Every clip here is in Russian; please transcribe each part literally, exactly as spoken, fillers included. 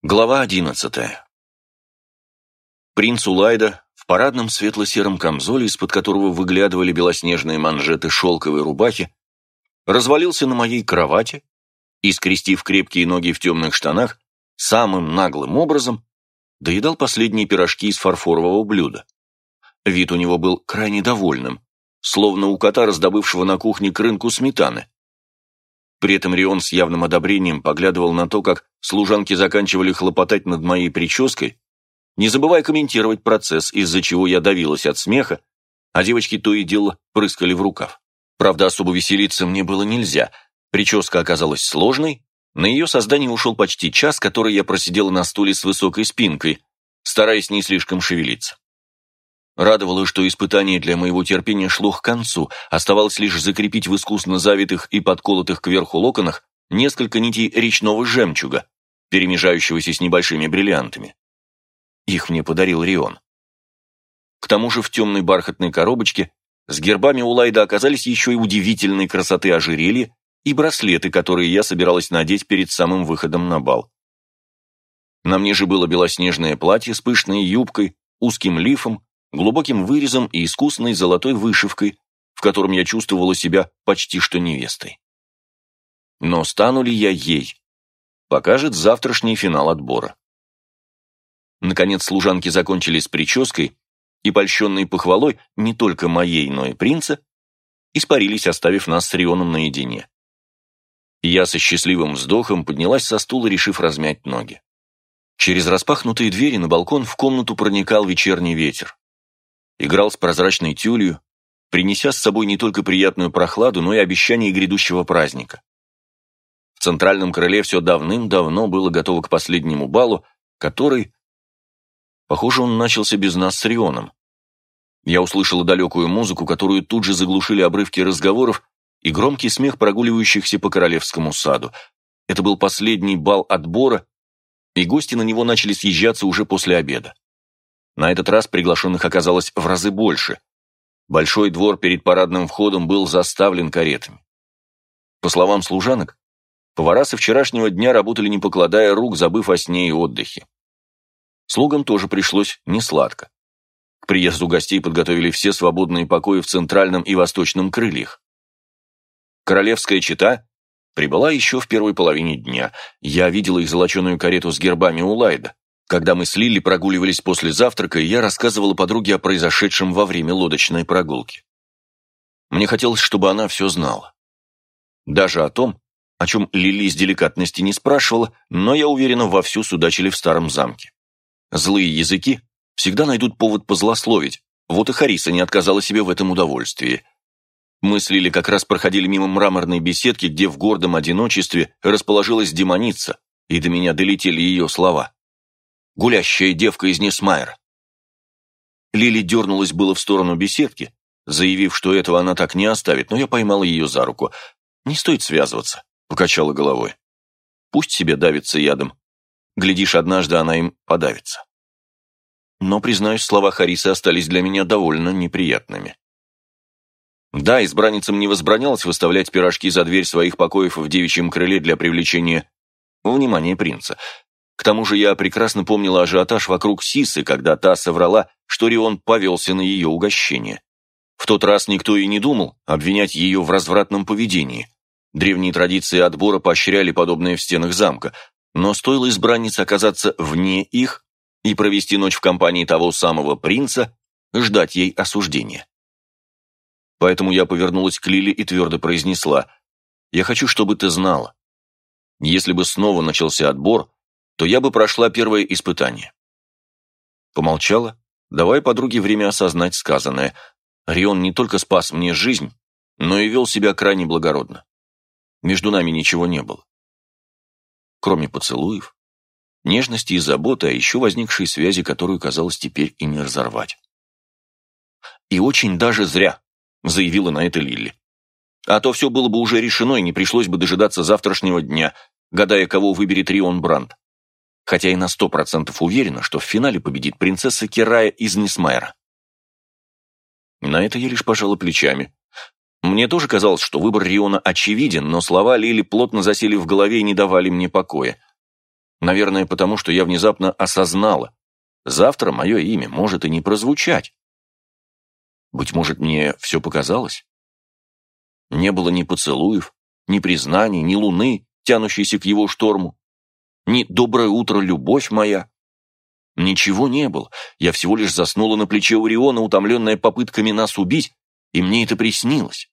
Глава одиннадцатая. Принц Улайда в парадном светло-сером камзоле, из-под которого выглядывали белоснежные манжеты шелковой рубахи, развалился на моей кровати и, скрестив крепкие ноги в темных штанах, самым наглым образом доедал последние пирожки из фарфорового блюда. Вид у него был крайне довольным, словно у кота, раздобывшего на кухне к рынку сметаны. При этом Рион с явным одобрением поглядывал на то, как служанки заканчивали хлопотать над моей прической, не забывая комментировать процесс, из-за чего я давилась от смеха, а девочки то и дело прыскали в рукав. Правда, особо веселиться мне было нельзя. Прическа оказалась сложной, на ее создание ушел почти час, который я просидела на стуле с высокой спинкой, стараясь не слишком шевелиться. Радовало, что испытание для моего терпения шло к концу, оставалось лишь закрепить в искусно завитых и подколотых кверху локонах несколько нитей речного жемчуга, перемежающегося с небольшими бриллиантами. Их мне подарил Рион. К тому же в темной бархатной коробочке с гербами Улайда оказались еще и удивительной красоты ожерелья и браслеты, которые я собиралась надеть перед самым выходом на бал. На мне же было белоснежное платье с пышной юбкой, узким лифом, глубоким вырезом и искусной золотой вышивкой, в котором я чувствовала себя почти что невестой. Но стану ли я ей, покажет завтрашний финал отбора. Наконец служанки закончили с прической, и, польщенные похвалой не только моей, но и принца, испарились, оставив нас с Рионом наедине. Я со счастливым вздохом поднялась со стула, решив размять ноги. Через распахнутые двери на балкон в комнату проникал вечерний ветер. Играл с прозрачной тюлью, принеся с собой не только приятную прохладу, но и обещание грядущего праздника. В центральном крыле все давным-давно было готово к последнему балу, который... Похоже, он начался без нас с Рионом. Я услышала далекую музыку, которую тут же заглушили обрывки разговоров и громкий смех прогуливающихся по королевскому саду. Это был последний бал отбора, и гости на него начали съезжаться уже после обеда. На этот раз приглашенных оказалось в разы больше. Большой двор перед парадным входом был заставлен каретами. По словам служанок, повара со вчерашнего дня работали не покладая рук, забыв о сне и отдыхе. Слугам тоже пришлось несладко. К приезду гостей подготовили все свободные покои в центральном и восточном крыльях. Королевская чета прибыла еще в первой половине дня. Я видела их золоченую карету с гербами Улайда. Когда мы с Лили прогуливались после завтрака, я рассказывала подруге о произошедшем во время лодочной прогулки. Мне хотелось, чтобы она все знала. Даже о том, о чем Лили из деликатности не спрашивала, но, я уверена, вовсю судачили в старом замке. Злые языки всегда найдут повод позлословить, вот и Хариса не отказала себе в этом удовольствии. Мы с Лили как раз проходили мимо мраморной беседки, где в гордом одиночестве расположилась демоница, и до меня долетели ее слова. Гулящая девка из Несмайра. Лили дернулась было в сторону беседки, заявив, что этого она так не оставит, но я поймала ее за руку. «Не стоит связываться», — покачала головой. «Пусть себе давится ядом. Глядишь, однажды она им подавится». Но, признаюсь, слова Харисы остались для меня довольно неприятными. Да, избранницам не возбранялось выставлять пирожки за дверь своих покоев в девичьем крыле для привлечения внимания принца. К тому же я прекрасно помнила ажиотаж вокруг Сисы, когда та соврала, что Рион повелся на ее угощение. В тот раз никто и не думал обвинять ее в развратном поведении. Древние традиции отбора поощряли подобное в стенах замка, но стоило избраннице оказаться вне их и провести ночь в компании того самого принца, ждать ей осуждения. Поэтому я повернулась к Лили и твердо произнесла: «Я хочу, чтобы ты знала. Если бы снова начался отбор, то я бы прошла первое испытание». Помолчала, давая подруге время осознать сказанное. Рион не только спас мне жизнь, но и вел себя крайне благородно. Между нами ничего не было. Кроме поцелуев, нежности и заботы, а еще возникшей связи, которую, казалось, теперь и не разорвать. «И очень даже зря», — заявила на это Лили. «А то все было бы уже решено, и не пришлось бы дожидаться завтрашнего дня, гадая, кого выберет Рион Бранд. Хотя и на сто процентов уверена, что в финале победит принцесса Керая из Несмайра». На это я лишь пожала плечами. Мне тоже казалось, что выбор Риона очевиден, но слова Лили плотно засели в голове и не давали мне покоя. Наверное, потому что я внезапно осознала, завтра мое имя может и не прозвучать. Быть может, мне все показалось? Не было ни поцелуев, ни признаний, ни луны, тянущейся к его шторму, ни «доброе утро, любовь моя». Ничего не было, я всего лишь заснула на плече Ориона, утомленная попытками нас убить, и мне это приснилось.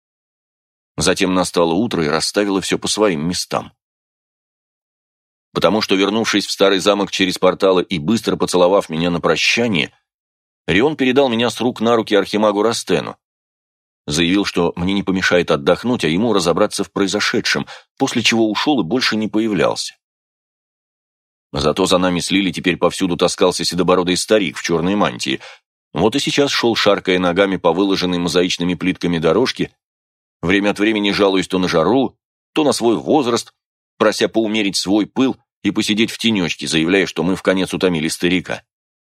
Затем настало утро и расставило все по своим местам. Потому что, вернувшись в старый замок через порталы и быстро поцеловав меня на прощание, Рион передал меня с рук на руки архимагу Растену. Заявил, что мне не помешает отдохнуть, а ему разобраться в произошедшем, после чего ушел и больше не появлялся. Зато за нами с Лили теперь повсюду таскался седобородый старик в черной мантии. Вот и сейчас шел, шаркая ногами по выложенной мозаичными плитками дорожке, время от времени жалуясь то на жару, то на свой возраст, прося поумерить свой пыл и посидеть в тенечке, заявляя, что мы вконец утомили старика.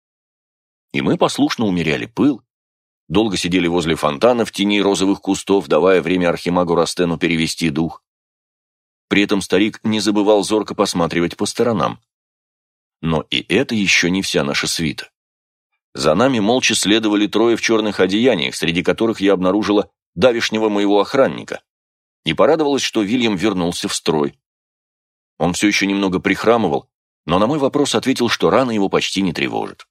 И мы послушно умеряли пыл, долго сидели возле фонтана в тени розовых кустов, давая время архимагу Растену перевести дух. При этом старик не забывал зорко посматривать по сторонам. Но и это еще не вся наша свита. За нами молча следовали трое в черных одеяниях, среди которых я обнаружила давешнего моего охранника, и порадовалась, что Вильям вернулся в строй. Он все еще немного прихрамывал, но на мой вопрос ответил, что рана его почти не тревожит.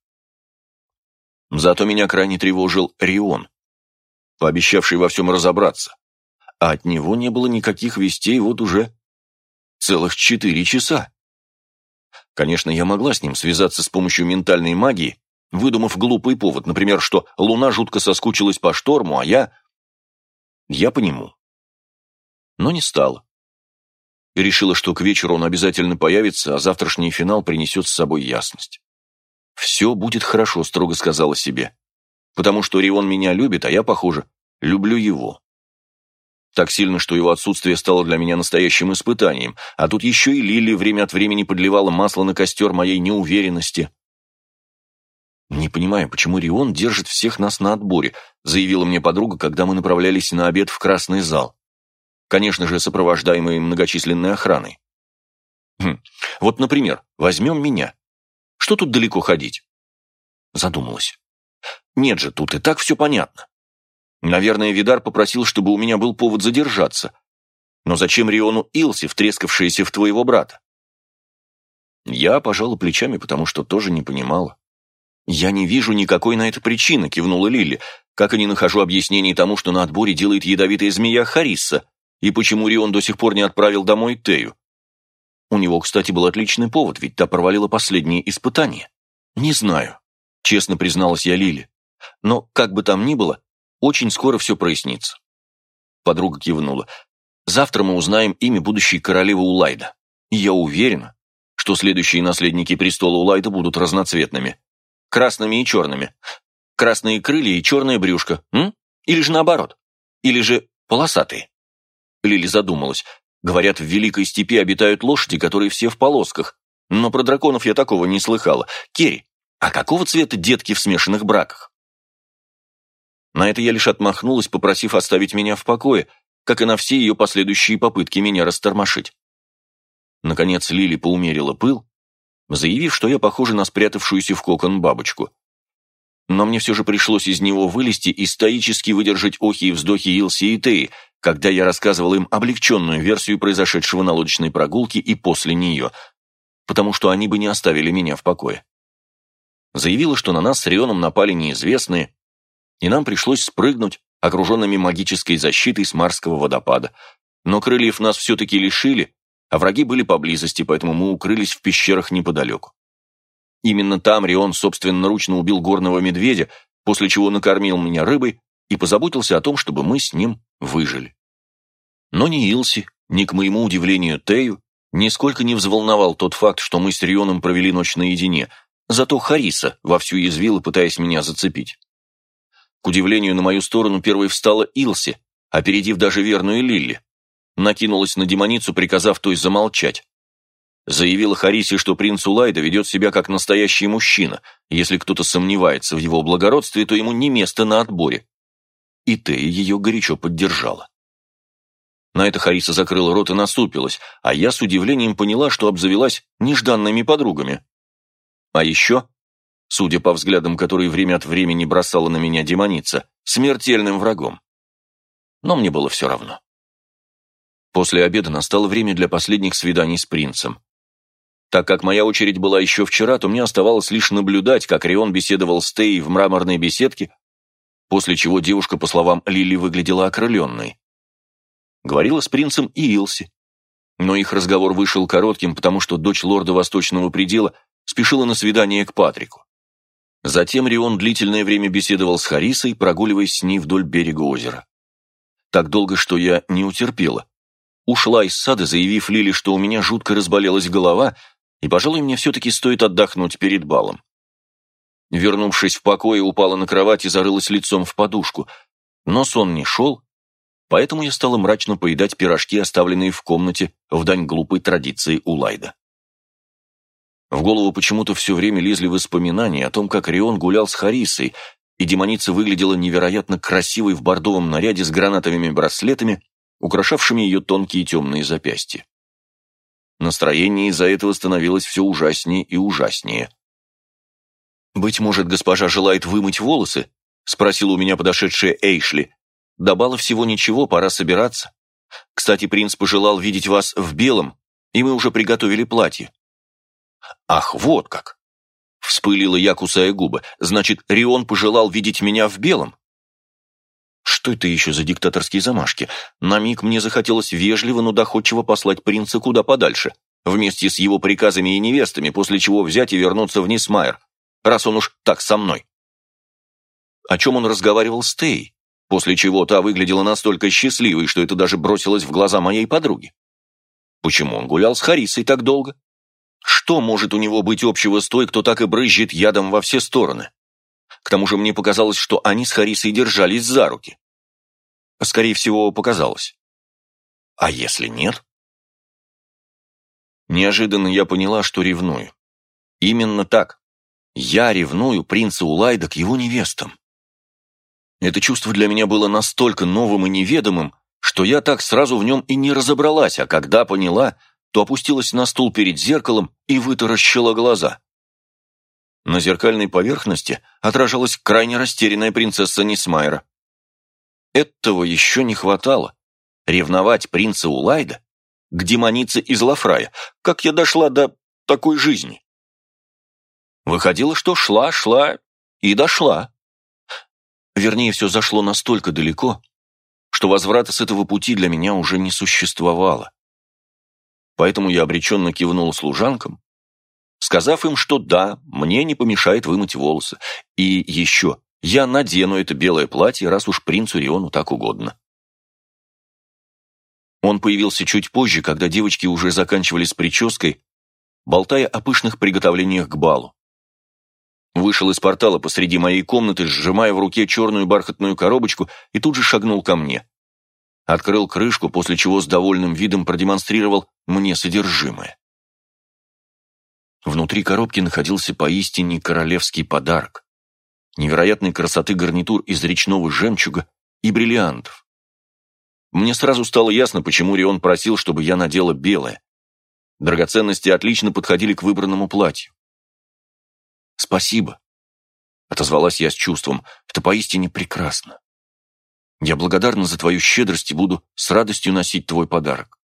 Зато меня крайне тревожил Рион, пообещавший во всем разобраться, а от него не было никаких вестей вот уже целых четыре часа. Конечно, я могла с ним связаться с помощью ментальной магии, выдумав глупый повод, например, что луна жутко соскучилась по шторму, а я... Я по нему. Но не стала. И решила, что к вечеру он обязательно появится, а завтрашний финал принесет с собой ясность. «Все будет хорошо», — строго сказала себе. «Потому что Рион меня любит, а я, похоже, люблю его». Так сильно, что его отсутствие стало для меня настоящим испытанием, а тут еще и Лили время от времени подливала масло на костер моей неуверенности. «Не понимаю, почему Рион держит всех нас на отборе», заявила мне подруга, когда мы направлялись на обед в красный зал. Конечно же, сопровождаемые многочисленной охраной. Хм, вот, например, возьмем меня. Что тут далеко ходить? Задумалась. Нет же, тут и так все понятно. Наверное, Видар попросил, чтобы у меня был повод задержаться. Но зачем Риону Илси, втрескавшаяся в твоего брата? Я пожала плечами, потому что тоже не понимала. «Я не вижу никакой на это причины», — кивнула Лили. «Как и не нахожу объяснений тому, что на отборе делает ядовитая змея Харисса, и почему Рион до сих пор не отправил домой Тею. У него, кстати, был отличный повод, ведь та провалила последние испытания». «Не знаю», — честно призналась я Лили. «Но, как бы там ни было, очень скоро все прояснится». Подруга кивнула. «Завтра мы узнаем имя будущей королевы Улайда. И я уверена, что следующие наследники престола Улайда будут разноцветными. Красными и черными. Красные крылья и черное брюшко. М? Или же наоборот? Или же полосатые?» Лили задумалась. «Говорят, в Великой Степи обитают лошади, которые все в полосках. Но про драконов я такого не слыхала. Керри, а какого цвета детки в смешанных браках?» На это я лишь отмахнулась, попросив оставить меня в покое, как и на все ее последующие попытки меня растормошить. Наконец Лили поумерила пыл, заявив, что я похожа на спрятавшуюся в кокон бабочку. Но мне все же пришлось из него вылезти и стоически выдержать охи и вздохи Илси и Теи, когда я рассказывал им облегченную версию произошедшего на лодочной прогулке и после нее, потому что они бы не оставили меня в покое. Заявила, что на нас с Рионом напали неизвестные, и нам пришлось спрыгнуть, окруженными магической защитой с Марского водопада. Но крыльев нас все-таки лишили, а враги были поблизости, поэтому мы укрылись в пещерах неподалеку. Именно там Рион собственноручно убил горного медведя, после чего накормил меня рыбой и позаботился о том, чтобы мы с ним выжили. Но ни Илси, ни, к моему удивлению, Тею нисколько не взволновал тот факт, что мы с Рионом провели ночь наедине, зато Хариса вовсю язвила, пытаясь меня зацепить. К удивлению, на мою сторону первой встала Илси, опередив даже верную Лилли. Накинулась на демоницу, приказав той замолчать. Заявила Харисе, что принц Улайда ведет себя как настоящий мужчина. Если кто-то сомневается в его благородстве, то ему не место на отборе. И Тея ее горячо поддержала. На это Хариса закрыла рот и насупилась, а я с удивлением поняла, что обзавелась нежданными подругами. А еще, судя по взглядам, которые время от времени бросала на меня демоница, смертельным врагом. Но мне было все равно. После обеда настало время для последних свиданий с принцем. Так как моя очередь была еще вчера, то мне оставалось лишь наблюдать, как Рион беседовал с Теей в мраморной беседке, после чего девушка, по словам Лили, выглядела окрыленной. Говорила с принцем и Илси. Но их разговор вышел коротким, потому что дочь лорда Восточного Предела спешила на свидание к Патрику. Затем Рион длительное время беседовал с Харисой, прогуливаясь с ней вдоль берега озера. Так долго, что я не утерпела. Ушла из сада, заявив Лили, что у меня жутко разболелась голова, и, пожалуй, мне все-таки стоит отдохнуть перед балом. Вернувшись в покой, упала на кровать и зарылась лицом в подушку. Но сон не шел, поэтому я стала мрачно поедать пирожки, оставленные в комнате в дань глупой традиции Улайда. В голову почему-то все время лезли воспоминания о том, как Рион гулял с Харисой, и демоница выглядела невероятно красивой в бордовом наряде с гранатовыми браслетами, украшавшими ее тонкие темные запястья. Настроение из-за этого становилось все ужаснее и ужаснее. «Быть может, госпожа желает вымыть волосы?» — спросила у меня подошедшая Эйшли. «До бала всего ничего, пора собираться. Кстати, принц пожелал видеть вас в белом, и мы уже приготовили платье». «Ах, вот как!» — вспылила я, кусая губы. «Значит, Рион пожелал видеть меня в белом?» Что это еще за диктаторские замашки? На миг мне захотелось вежливо, но доходчиво послать принца куда подальше, вместе с его приказами и невестами, после чего взять и вернуться в Нисмайер, раз он уж так со мной. О чем он разговаривал с Тей, после чего та выглядела настолько счастливой, что это даже бросилось в глаза моей подруги. Почему он гулял с Харисой так долго? Что может у него быть общего с той, кто так и брызжет ядом во все стороны? К тому же мне показалось, что они с Харисой держались за руки. Скорее всего, показалось. А если нет? Неожиданно я поняла, что ревную. Именно так. Я ревную принца Улайда к его невестам. Это чувство для меня было настолько новым и неведомым, что я так сразу в нем и не разобралась, а когда поняла, то опустилась на стул перед зеркалом и вытаращила глаза. На зеркальной поверхности отражалась крайне растерянная принцесса Нисмайера. Этого еще не хватало. Ревновать принца Улайда к демонице из Лафрая. Как я дошла до такой жизни? Выходило, что шла, шла и дошла. Вернее, все зашло настолько далеко, что возврата с этого пути для меня уже не существовало. Поэтому я обреченно кивнула служанкам, сказав им, что да, мне не помешает вымыть волосы. И еще, я надену это белое платье, раз уж принцу Риону так угодно. Он появился чуть позже, когда девочки уже заканчивали с прической, болтая о пышных приготовлениях к балу. Вышел из портала посреди моей комнаты, сжимая в руке черную бархатную коробочку, и тут же шагнул ко мне. Открыл крышку, после чего с довольным видом продемонстрировал мне содержимое. Внутри коробки находился поистине королевский подарок. Невероятной красоты гарнитур из речного жемчуга и бриллиантов. Мне сразу стало ясно, почему Рион просил, чтобы я надела белое. Драгоценности отлично подходили к выбранному платью. «Спасибо», — отозвалась я с чувством, — «это поистине прекрасно. Я благодарна за твою щедрость и буду с радостью носить твой подарок».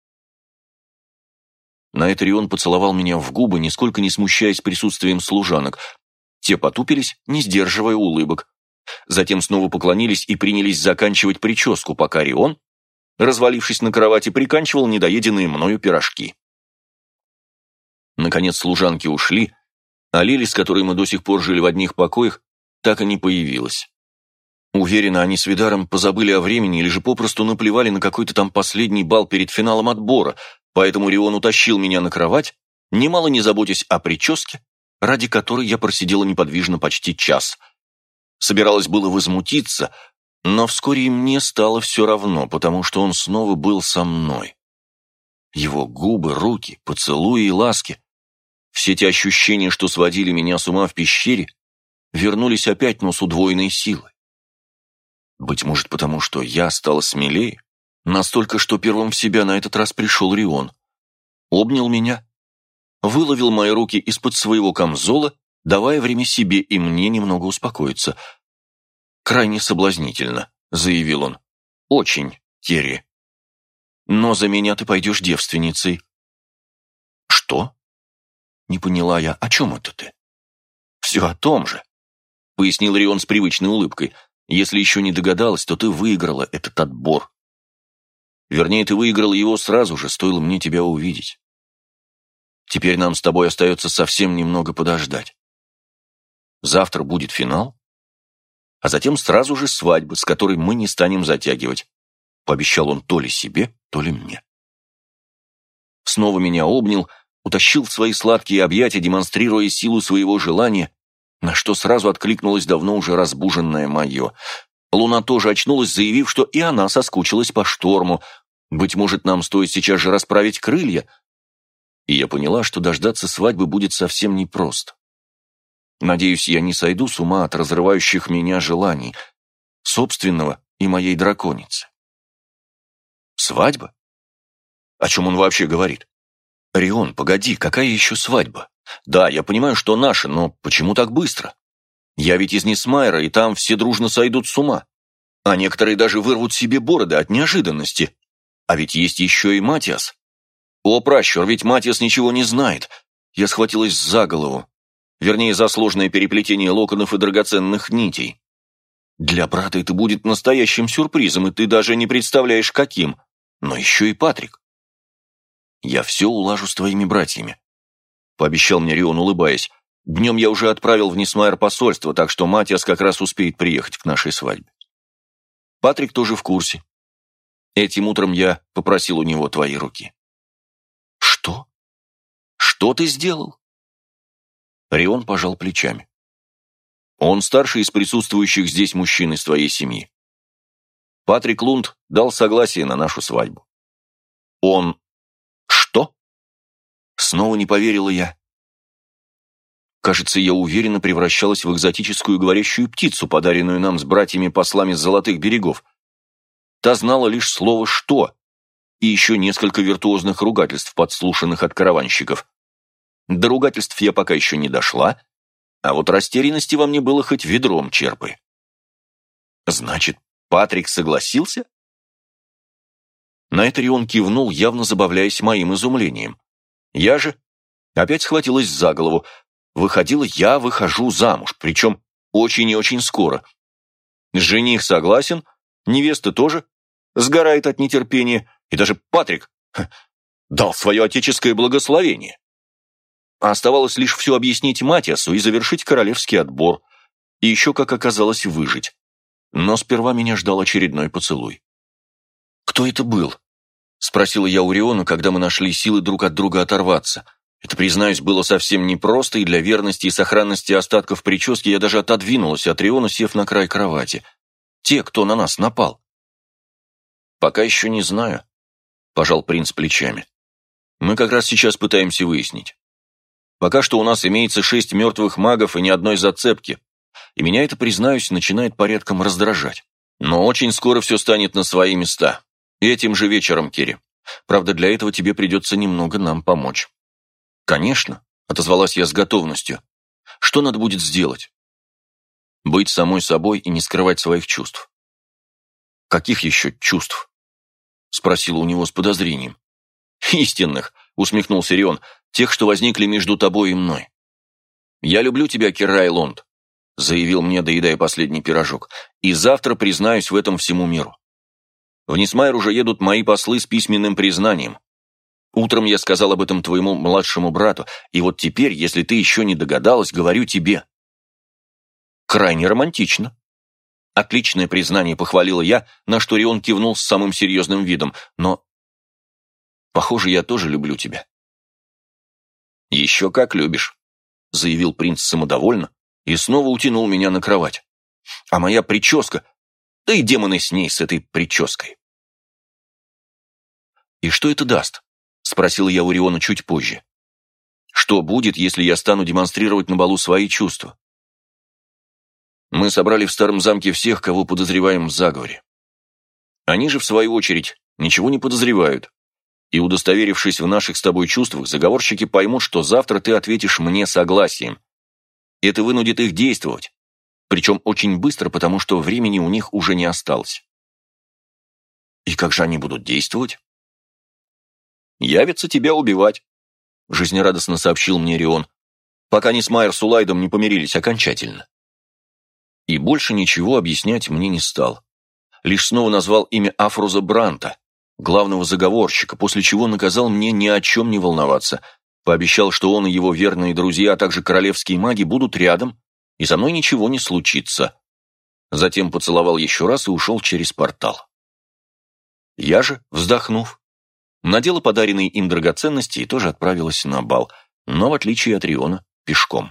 На это Рион поцеловал меня в губы, нисколько не смущаясь присутствием служанок. Те потупились, не сдерживая улыбок. Затем снова поклонились и принялись заканчивать прическу, пока Рион, развалившись на кровати, приканчивал недоеденные мною пирожки. Наконец служанки ушли, а Лили, с которой мы до сих пор жили в одних покоях, так и не появилась. Уверена, они с Видаром позабыли о времени или же попросту наплевали на какой-то там последний бал перед финалом отбора, поэтому Рион утащил меня на кровать, немало не заботясь о прическе, ради которой я просидела неподвижно почти час. Собиралась было возмутиться, но вскоре и мне стало все равно, потому что он снова был со мной. Его губы, руки, поцелуи и ласки, все те ощущения, что сводили меня с ума в пещере, вернулись опять, но с удвоенной силой. Быть может, потому что я стала смелее, Настолько, что первым в себя на этот раз пришел Рион. Обнял меня, выловил мои руки из-под своего камзола, давая время себе и мне немного успокоиться. «Крайне соблазнительно», — заявил он. «Очень, Керри. Но за меня ты пойдешь девственницей». «Что?» — не поняла я. «О чем это ты?» «Все о том же», — пояснил Рион с привычной улыбкой. «Если еще не догадалась, то ты выиграла этот отбор. Вернее, ты выиграла его сразу же, стоило мне тебя увидеть. Теперь нам с тобой остается совсем немного подождать. Завтра будет финал, а затем сразу же свадьба, с которой мы не станем затягивать», — пообещал он то ли себе, то ли мне. Снова меня обнял, утащил в свои сладкие объятия, демонстрируя силу своего желания, на что сразу откликнулось давно уже разбуженное мое. Луна тоже очнулась, заявив, что и она соскучилась по шторму. Быть может, нам стоит сейчас же расправить крылья. И я поняла, что дождаться свадьбы будет совсем непросто. Надеюсь, я не сойду с ума от разрывающих меня желаний, собственного и моей драконицы. Свадьба? О чем он вообще говорит? Рион, погоди, какая еще свадьба? Да, я понимаю, что наша, но почему так быстро? Я ведь из Несмайра, и там все дружно сойдут с ума. А некоторые даже вырвут себе бороды от неожиданности. А ведь есть еще и Матиас. О, пращур, ведь Матиас ничего не знает. Я схватилась за голову. Вернее, за сложное переплетение локонов и драгоценных нитей. Для брата это будет настоящим сюрпризом, и ты даже не представляешь, каким. Но еще и Патрик. Я все улажу с твоими братьями, пообещал мне Рион, улыбаясь. Днем я уже отправил в Несмайр посольство, так что Матиас как раз успеет приехать к нашей свадьбе. Патрик тоже в курсе. Этим утром я попросил у него твои руки. Что? Что ты сделал? Рион пожал плечами. Он старший из присутствующих здесь мужчин из твоей семьи. Патрик Лунд дал согласие на нашу свадьбу. Он... Что? Снова не поверила я. Кажется, я уверенно превращалась в экзотическую говорящую птицу, подаренную нам с братьями-послами с Золотых берегов. Та знала лишь слово «что» и еще несколько виртуозных ругательств, подслушанных от караванщиков. До ругательств я пока еще не дошла, а вот растерянности во мне было хоть ведром черпай. Значит, Патрик согласился? На это Рион кивнул, явно забавляясь моим изумлением. Я же опять схватилась за голову. Выходило, я выхожу замуж, причем очень и очень скоро. Жених согласен, невеста тоже, сгорает от нетерпения, и даже Патрик ха, дал свое отеческое благословение. Оставалось лишь все объяснить Матиасу и завершить королевский отбор, и еще, как оказалось, выжить. Но сперва меня ждал очередной поцелуй. «Кто это был?» — спросила я у Риона, когда мы нашли силы друг от друга оторваться. Это, признаюсь, было совсем непросто, и для верности и сохранности остатков прически я даже отодвинулась от Риона, сев на край кровати. Те, кто на нас напал. «Пока еще не знаю», — пожал принц плечами. «Мы как раз сейчас пытаемся выяснить. Пока что у нас имеется шесть мертвых магов и ни одной зацепки, и меня это, признаюсь, начинает порядком раздражать. Но очень скоро все станет на свои места. И этим же вечером, Керри. Правда, для этого тебе придется немного нам помочь». «Конечно», — отозвалась я с готовностью. «Что надо будет сделать?» «Быть самой собой и не скрывать своих чувств». «Каких еще чувств?» — спросила у него с подозрением. «Истинных», — усмехнулся Рион, — «тех, что возникли между тобой и мной». «Я люблю тебя, Керрай Лонд», — заявил мне, доедая последний пирожок, «и завтра признаюсь в этом всему миру. В Несмайр уже едут мои послы с письменным признанием. Утром я сказал об этом твоему младшему брату, и вот теперь, если ты еще не догадалась, говорю тебе». «Крайне романтично». «Отличное признание», — похвалила я, на что Рион кивнул с самым серьезным видом, но... «Похоже, я тоже люблю тебя». «Еще как любишь», — заявил принц самодовольно и снова утянул меня на кровать. «А моя прическа... Да и демоны с ней, с этой прической». «И что это даст?» — спросила я у Риона чуть позже. «Что будет, если я стану демонстрировать на балу свои чувства?» Мы собрали в старом замке всех, кого подозреваем в заговоре. Они же, в свою очередь, ничего не подозревают. И, удостоверившись в наших с тобой чувствах, заговорщики поймут, что завтра ты ответишь мне согласием. Это вынудит их действовать, причем очень быстро, потому что времени у них уже не осталось. И как же они будут действовать? Явятся тебя убивать, жизнерадостно сообщил мне Рион, пока они с Майер с Улайдом не помирились окончательно. И больше ничего объяснять мне не стал. Лишь снова назвал имя Афруза Бранта, главного заговорщика, после чего наказал мне ни о чем не волноваться, пообещал, что он и его верные друзья, а также королевские маги будут рядом, и со мной ничего не случится. Затем поцеловал еще раз и ушел через портал. Я же, вздохнув, надела подаренные им драгоценности и тоже отправилась на бал, но, в отличие от Риона, пешком.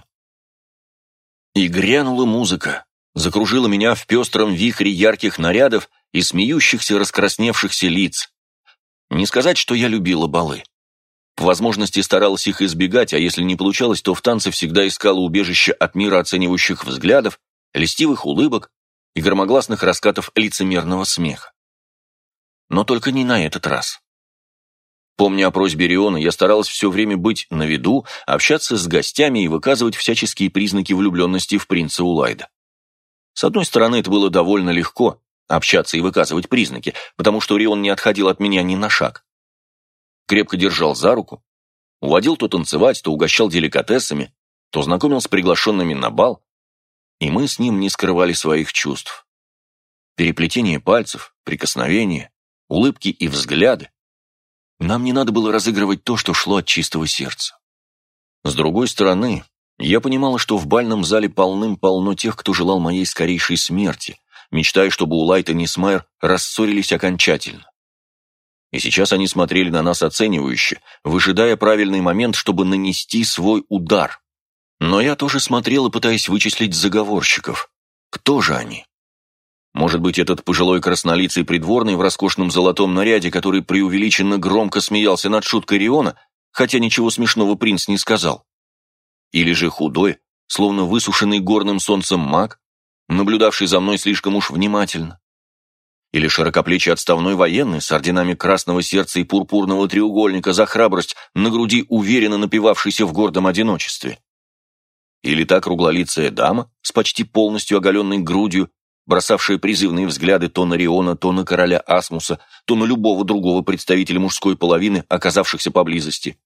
И грянула музыка, закружила меня в пестром вихре ярких нарядов и смеющихся раскрасневшихся лиц. Не сказать, что я любила балы. По возможности старалась их избегать, а если не получалось, то в танце всегда искала убежище от мира оценивающих взглядов, льстивых улыбок и громогласных раскатов лицемерного смеха. Но только не на этот раз. Помня о просьбе Риона, я старалась все время быть на виду, общаться с гостями и выказывать всяческие признаки влюбленности в принца Улайда. С одной стороны, это было довольно легко – общаться и выказывать признаки, потому что Рион не отходил от меня ни на шаг. Крепко держал за руку, уводил то танцевать, то угощал деликатесами, то знакомил с приглашенными на бал, и мы с ним не скрывали своих чувств. Переплетение пальцев, прикосновения, улыбки и взгляды. Нам не надо было разыгрывать то, что шло от чистого сердца. С другой стороны, я понимала, что в бальном зале полным-полно тех, кто желал моей скорейшей смерти, мечтая, чтобы Улайд и Нисмайер рассорились окончательно. И сейчас они смотрели на нас оценивающе, выжидая правильный момент, чтобы нанести свой удар. Но я тоже смотрела, пытаясь вычислить заговорщиков. Кто же они? Может быть, этот пожилой краснолицый придворный в роскошном золотом наряде, который преувеличенно громко смеялся над шуткой Риона, хотя ничего смешного принц не сказал? Или же худой, словно высушенный горным солнцем маг, наблюдавший за мной слишком уж внимательно? Или широкоплечий отставной военный с орденами Красного Сердца и Пурпурного Треугольника за храбрость на груди, уверенно напивавшийся в гордом одиночестве? Или та круглолицая дама с почти полностью оголенной грудью, бросавшая призывные взгляды то на Риона, то на короля Асмуса, то на любого другого представителя мужской половины, оказавшихся поблизости?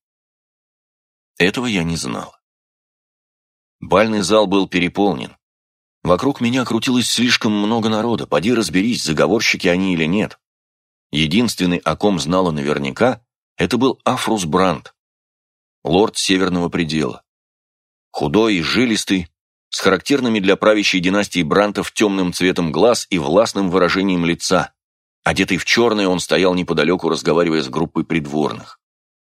Этого я не знал. Бальный зал был переполнен. Вокруг меня крутилось слишком много народа, поди разберись, заговорщики они или нет. Единственный, о ком знала наверняка, это был Афрус Брант, лорд Северного Предела. Худой и жилистый, с характерными для правящей династии Брантов темным цветом глаз и властным выражением лица. Одетый в черное, он стоял неподалеку, разговаривая с группой придворных.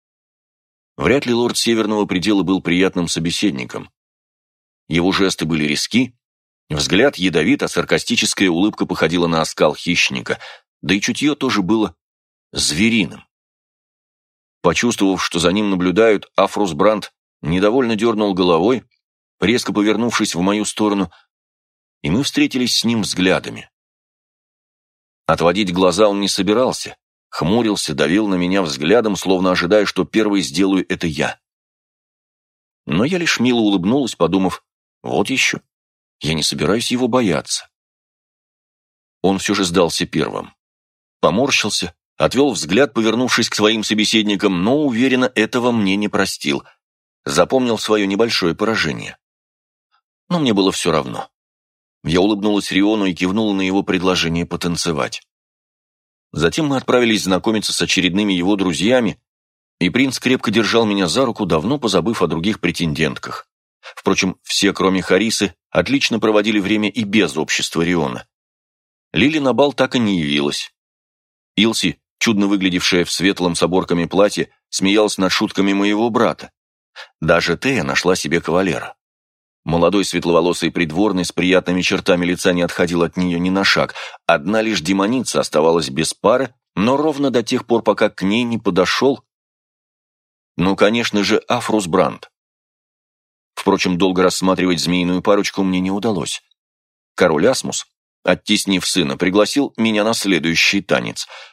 Вряд ли лорд Северного Предела был приятным собеседником. Его жесты были резки, взгляд ядовит, а саркастическая улыбка походила на оскал хищника, да и чутье тоже было звериным. Почувствовав, что за ним наблюдают, Афрус Брант недовольно дернул головой, резко повернувшись в мою сторону, и мы встретились с ним взглядами. Отводить глаза он не собирался, хмурился, давил на меня взглядом, словно ожидая, что первый сделаю это я. Но я лишь мило улыбнулась, подумав, вот еще, я не собираюсь его бояться. Он все же сдался первым. Поморщился, отвел взгляд, повернувшись к своим собеседникам, но уверенно этого мне не простил. Запомнил свое небольшое поражение. Но мне было все равно. Я улыбнулась Риону и кивнула на его предложение потанцевать. Затем мы отправились знакомиться с очередными его друзьями, и принц крепко держал меня за руку, давно позабыв о других претендентках. Впрочем, все, кроме Харисы, отлично проводили время и без общества Риона. Лили на бал так и не явилась. Илси, чудно выглядевшая в светлом с оборками платье, смеялась над шутками моего брата. Даже Тея нашла себе кавалера. Молодой светловолосый придворный с приятными чертами лица не отходил от нее ни на шаг. Одна лишь демоница оставалась без пары, но ровно до тех пор, пока к ней не подошел, ну, конечно же, Афрус Брант. Впрочем, долго рассматривать змеиную парочку мне не удалось. Король Асмус, оттеснив сына, пригласил меня на следующий танец.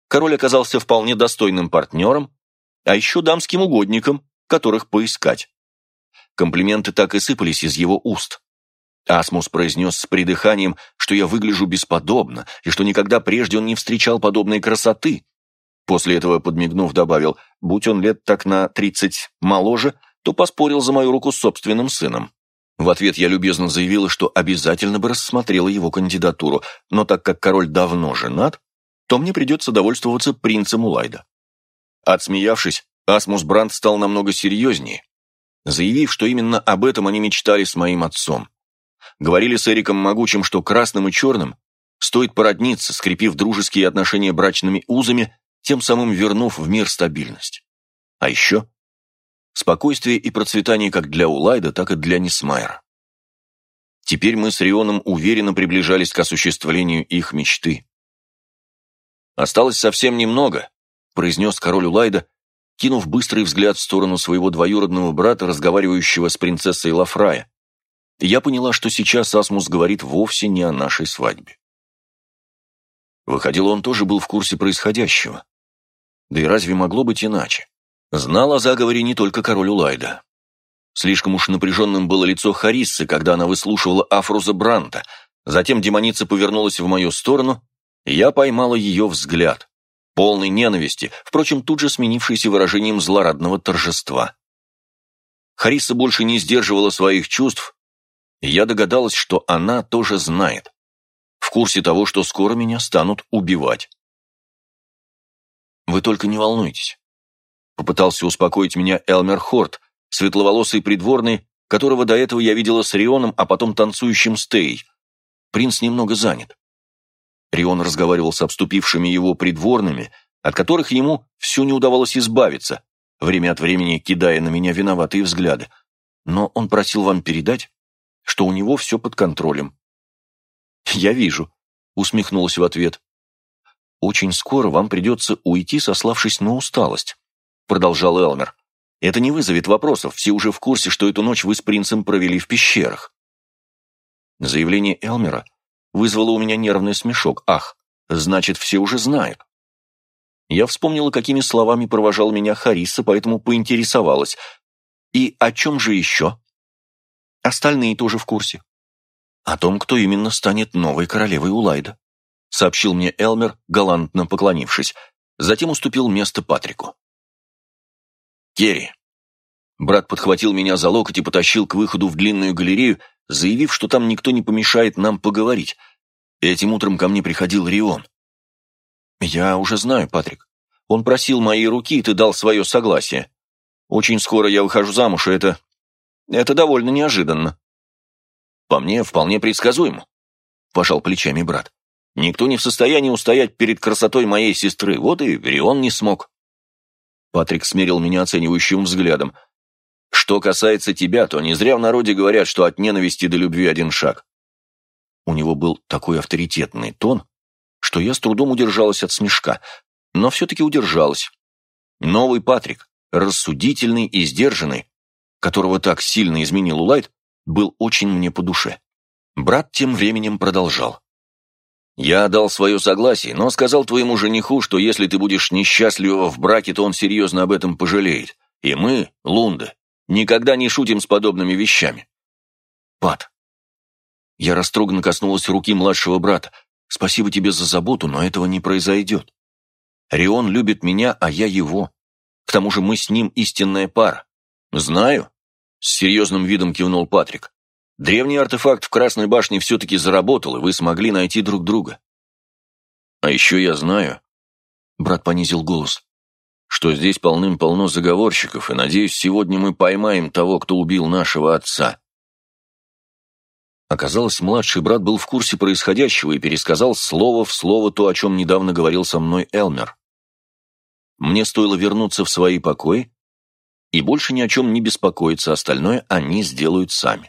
король оказался вполне достойным партнером, а еще дамским угодником, которых поискать. Комплименты так и сыпались из его уст. Асмус произнес с придыханием, что я выгляжу бесподобно, и что никогда прежде он не встречал подобной красоты. После этого, подмигнув, добавил, будь он лет так на тридцать моложе, то поспорил за мою руку с собственным сыном. В ответ я любезно заявила, что обязательно бы рассмотрела его кандидатуру, но так как король давно женат, то мне придется довольствоваться принцем Улайда. Отсмеявшись, Асмус Бранд стал намного серьезнее, заявив, что именно об этом они мечтали с моим отцом. Говорили с Эриком Могучим, что красным и черным стоит породниться, скрепив дружеские отношения брачными узами, тем самым вернув в мир стабильность. А еще спокойствие и процветание как для Улайда, так и для Нисмайра. Теперь мы с Рионом уверенно приближались к осуществлению их мечты. «Осталось совсем немного», — произнес король Улайда, кинув быстрый взгляд в сторону своего двоюродного брата, разговаривающего с принцессой Лафрая. Я поняла, что сейчас Асмус говорит вовсе не о нашей свадьбе. Выходило, он тоже был в курсе происходящего. Да и разве могло быть иначе? Знал о заговоре не только король Улайда. Слишком уж напряженным было лицо Хариссы, когда она выслушивала Афруза Бранта. Затем демоница повернулась в мою сторону, и я поймала ее взгляд, полный ненависти, впрочем, тут же сменившийся выражением злорадного торжества. Харисса больше не сдерживала своих чувств, и я догадалась, что она тоже знает, в курсе того, что скоро меня станут убивать. «Вы только не волнуйтесь», — попытался успокоить меня Элмер Хорт, светловолосый придворный, которого до этого я видела с Рионом, а потом танцующим с Теей. Принц немного занят. Рион разговаривал с обступившими его придворными, от которых ему все не удавалось избавиться, время от времени кидая на меня виноватые взгляды. Но он просил вам передать, что у него все под контролем. «Я вижу», — усмехнулась в ответ. «Очень скоро вам придется уйти, сославшись на усталость», — продолжал Элмер. «Это не вызовет вопросов, все уже в курсе, что эту ночь вы с принцем провели в пещерах». Заявление Элмера вызвало у меня нервный смешок. «Ах, значит, все уже знают». Я вспомнила, какими словами провожал меня Харисса, поэтому поинтересовалась. «И о чем же еще?» «Остальные тоже в курсе. О том, кто именно станет новой королевой Улайда», сообщил мне Элмер, галантно поклонившись. Затем уступил место Патрику. «Керри». Брат подхватил меня за локоть и потащил к выходу в длинную галерею, заявив, что там никто не помешает нам поговорить. Этим утром ко мне приходил Рион. «Я уже знаю, Патрик. Он просил моей руки, и ты дал свое согласие. Очень скоро я выхожу замуж, и это... это довольно неожиданно». «По мне, вполне предсказуемо», — пожал плечами брат. «Никто не в состоянии устоять перед красотой моей сестры, вот и Рион не смог». Патрик смерил меня оценивающим взглядом. «Что касается тебя, то не зря в народе говорят, что от ненависти до любви один шаг». У него был такой авторитетный тон, что я с трудом удержалась от смешка, но все-таки удержалась. Новый Патрик, рассудительный и сдержанный, которого так сильно изменил Улайд, был очень мне по душе. Брат тем временем продолжал. «Я дал свое согласие, но сказал твоему жениху, что если ты будешь несчастлива в браке, то он серьезно об этом пожалеет. И мы, Лунды, никогда не шутим с подобными вещами». «Пат». Я растроганно коснулась руки младшего брата. «Спасибо тебе за заботу, но этого не произойдет. Рион любит меня, а я его. К тому же мы с ним истинная пара». «Знаю», — с серьезным видом кивнул Патрик. «Древний артефакт в Красной башне все-таки заработал, и вы смогли найти друг друга». «А еще я знаю», — брат понизил голос, «что здесь полным-полно заговорщиков, и, надеюсь, сегодня мы поймаем того, кто убил нашего отца». Оказалось, младший брат был в курсе происходящего и пересказал слово в слово то, о чем недавно говорил со мной Элмер. Мне стоило вернуться в свои покои и больше ни о чем не беспокоиться, остальное они сделают сами.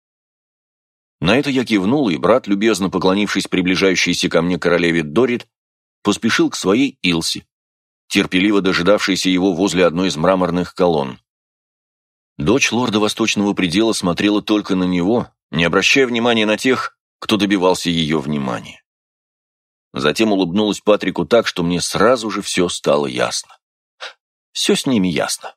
На это я кивнул, и брат, любезно поклонившись приближающейся ко мне королеве Дорит, поспешил к своей Илсе, терпеливо дожидавшейся его возле одной из мраморных колонн. Дочь лорда Восточного Предела смотрела только на него, не обращая внимания на тех, кто добивался ее внимания. Затем улыбнулась Патрику так, что мне сразу же все стало ясно. Все с ними ясно.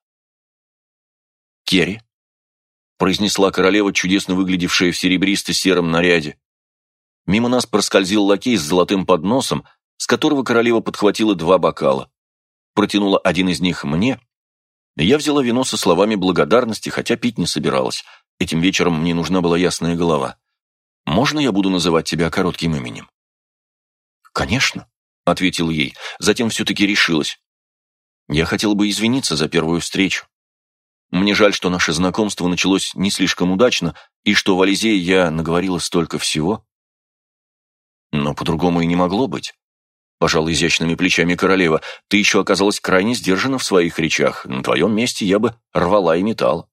«Керри», — произнесла королева, чудесно выглядевшая в серебристо-сером наряде. Мимо нас проскользил лакей с золотым подносом, с которого королева подхватила два бокала. Протянула один из них мне, и я взяла вино со словами благодарности, хотя пить не собиралась. Этим вечером мне нужна была ясная голова. «Можно я буду называть тебя коротким именем?» «Конечно», — ответила ей, затем все-таки решилась. «Я хотела бы извиниться за первую встречу. Мне жаль, что наше знакомство началось не слишком удачно, и что в Ализее я наговорила столько всего. Но по-другому и не могло быть. Пожала изящными плечами королева. Ты еще оказалась крайне сдержана в своих речах. На твоем месте я бы рвала и метала.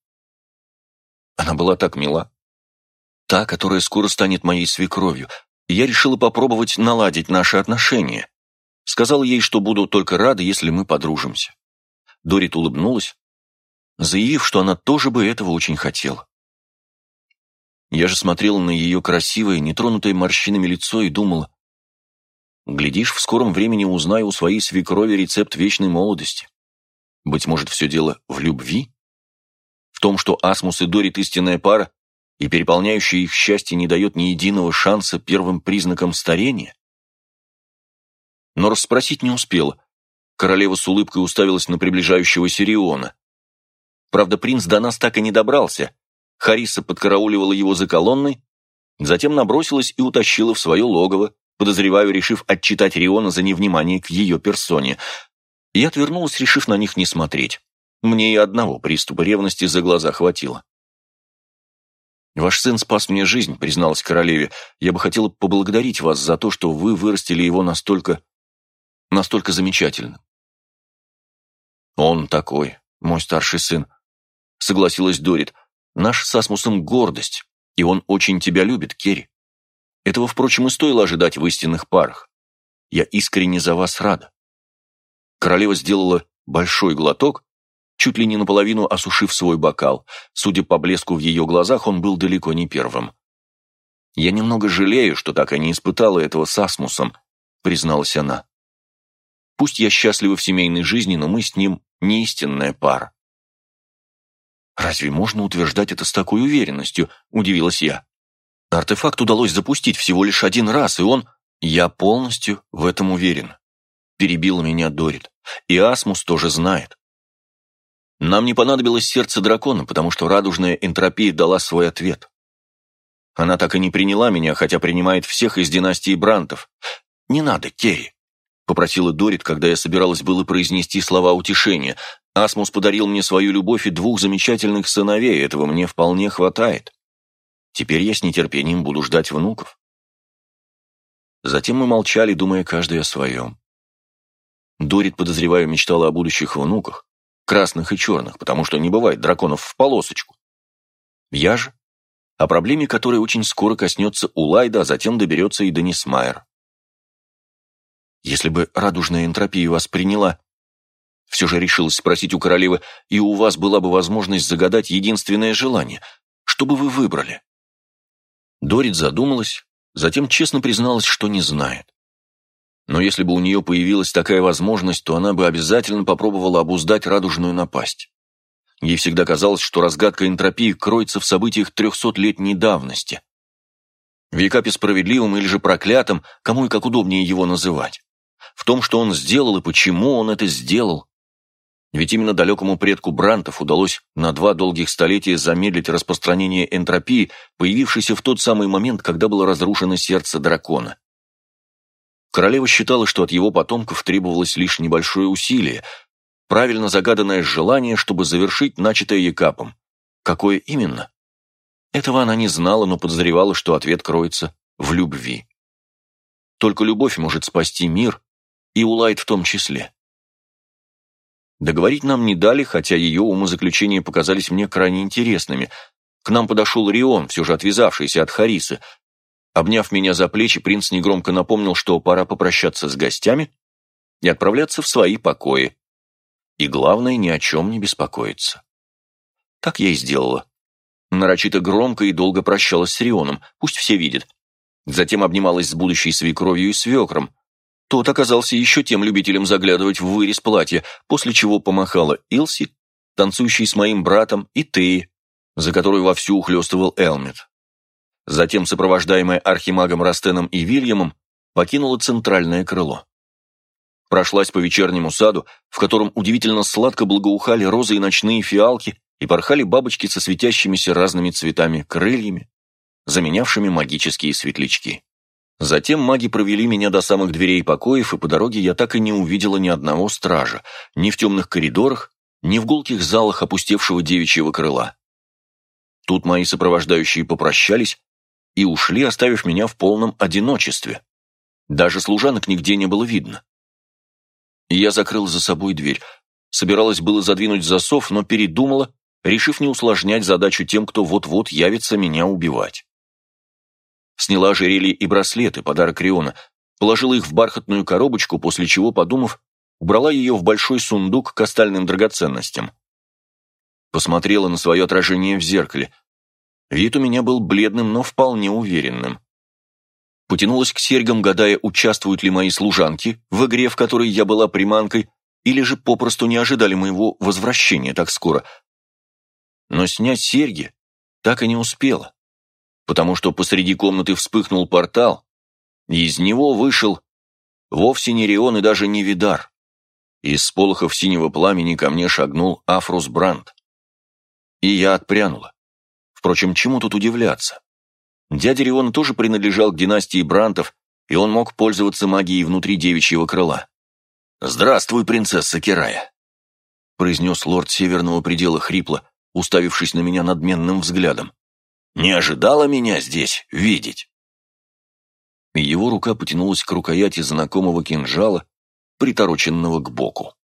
Она была так мила. Та, которая скоро станет моей свекровью. И я решила попробовать наладить наши отношения. Сказала ей, что буду только рада, если мы подружимся. Дорит улыбнулась, заявив, что она тоже бы этого очень хотела. Я же смотрела на ее красивое, нетронутое морщинами лицо и думала, глядишь, в скором времени узнаю у своей свекрови рецепт вечной молодости. Быть может, все дело в любви? В том, что Асмус и Дорит истинная пара, и переполняющее их счастье не дает ни единого шанса первым признакам старения? Но расспросить не успела. Королева с улыбкой уставилась на приближающегося Риона. Правда, принц до нас так и не добрался. Хариса подкарауливала его за колонной, затем набросилась и утащила в свое логово, подозреваю, решив отчитать Риона за невнимание к ее персоне. Я отвернулась, решив на них не смотреть. Мне и одного приступа ревности за глаза хватило. «Ваш сын спас мне жизнь», — призналась королеве. «Я бы хотела поблагодарить вас за то, что вы вырастили его настолько... настолько замечательным». «Он такой, мой старший сын», — согласилась Дорит. «Наш с Асмусом гордость, и он очень тебя любит, Керри. Этого, впрочем, и стоило ожидать в истинных парах. Я искренне за вас рада». Королева сделала большой глоток, чуть ли не наполовину осушив свой бокал. Судя по блеску в ее глазах, он был далеко не первым. «Я немного жалею, что так и не испытала этого с Асмусом», — призналась она. «Пусть я счастлива в семейной жизни, но мы с ним не истинная пара». «Разве можно утверждать это с такой уверенностью?» – удивилась я. «Артефакт удалось запустить всего лишь один раз, и он...» «Я полностью в этом уверен», – перебила меня Дорит. «И Асмус тоже знает. Нам не понадобилось сердце дракона, потому что радужная энтропия дала свой ответ. Она так и не приняла меня, хотя принимает всех из династии Брантов. Не надо, Керри», – попросила Дорит, когда я собиралась было произнести слова утешения. «Асмус подарил мне свою любовь и двух замечательных сыновей, этого мне вполне хватает. Теперь я с нетерпением буду ждать внуков». Затем мы молчали, думая каждый о своем. Дорит, подозреваю, мечтала о будущих внуках, красных и черных, потому что не бывает драконов в полосочку. Я же о проблеме, которая очень скоро коснется Улайда, а затем доберется и до Нисмайера. «Если бы радужная энтропия вас приняла, все же решилась спросить у королевы, и у вас была бы возможность загадать единственное желание, что бы вы выбрали?» Дорит задумалась, затем честно призналась, что не знает. Но если бы у нее появилась такая возможность, то она бы обязательно попробовала обуздать радужную напасть. Ей всегда казалось, что разгадка энтропии кроется в событиях трехсотлетней давности. Векапе справедливым или же проклятым, кому и как удобнее его называть. В том, что он сделал и почему он это сделал. Ведь именно далекому предку Брантов удалось на два долгих столетия замедлить распространение энтропии, появившейся в тот самый момент, когда было разрушено сердце дракона. Королева считала, что от его потомков требовалось лишь небольшое усилие, правильно загаданное желание, чтобы завершить начатое Екапом. Какое именно? Этого она не знала, но подозревала, что ответ кроется в любви. Только любовь может спасти мир, и Улайд в том числе. Договорить нам не дали, хотя ее умозаключения показались мне крайне интересными. К нам подошел Рион, все же отвязавшийся от Харисы. Обняв меня за плечи, принц негромко напомнил, что пора попрощаться с гостями и отправляться в свои покои. И главное, ни о чем не беспокоиться. Так я и сделала. Нарочито громко и долго прощалась с Рионом, пусть все видят. Затем обнималась с будущей свекровью и свекром. Тот оказался еще тем любителем заглядывать в вырез платья, после чего помахала Илси, танцующей с моим братом, и Теи, за которой вовсю ухлёстывал Элмет. Затем, сопровождаемая архимагом Растеном и Вильямом, покинула центральное крыло. Прошлась по вечернему саду, в котором удивительно сладко благоухали розы и ночные фиалки, и порхали бабочки со светящимися разными цветами крыльями, заменявшими магические светлячки. Затем маги провели меня до самых дверей покоев, и по дороге я так и не увидела ни одного стража, ни в темных коридорах, ни в гулких залах опустевшего девичьего крыла. Тут мои сопровождающие попрощались и ушли, оставив меня в полном одиночестве. Даже служанок нигде не было видно. Я закрыла за собой дверь. Собиралась было задвинуть засов, но передумала, решив не усложнять задачу тем, кто вот-вот явится меня убивать. Сняла ожерелье и браслеты, подарок Риона, положила их в бархатную коробочку, после чего, подумав, убрала ее в большой сундук к остальным драгоценностям. Посмотрела на свое отражение в зеркале. Вид у меня был бледным, но вполне уверенным. Потянулась к серьгам, гадая, участвуют ли мои служанки в игре, в которой я была приманкой, или же попросту не ожидали моего возвращения так скоро. Но снять серьги так и не успела, потому что посреди комнаты вспыхнул портал, и из него вышел вовсе не Рион и даже не Видар. Из сполохов синего пламени ко мне шагнул Афрус Бранд. И я отпрянула. Впрочем, чему тут удивляться? Дядя Риона тоже принадлежал к династии Брантов, и он мог пользоваться магией внутри девичьего крыла. «Здравствуй, принцесса Кирая», — произнес лорд Северного предела хрипло, уставившись на меня надменным взглядом. «Не ожидала меня здесь видеть?» И его рука потянулась к рукояти знакомого кинжала, притороченного к боку.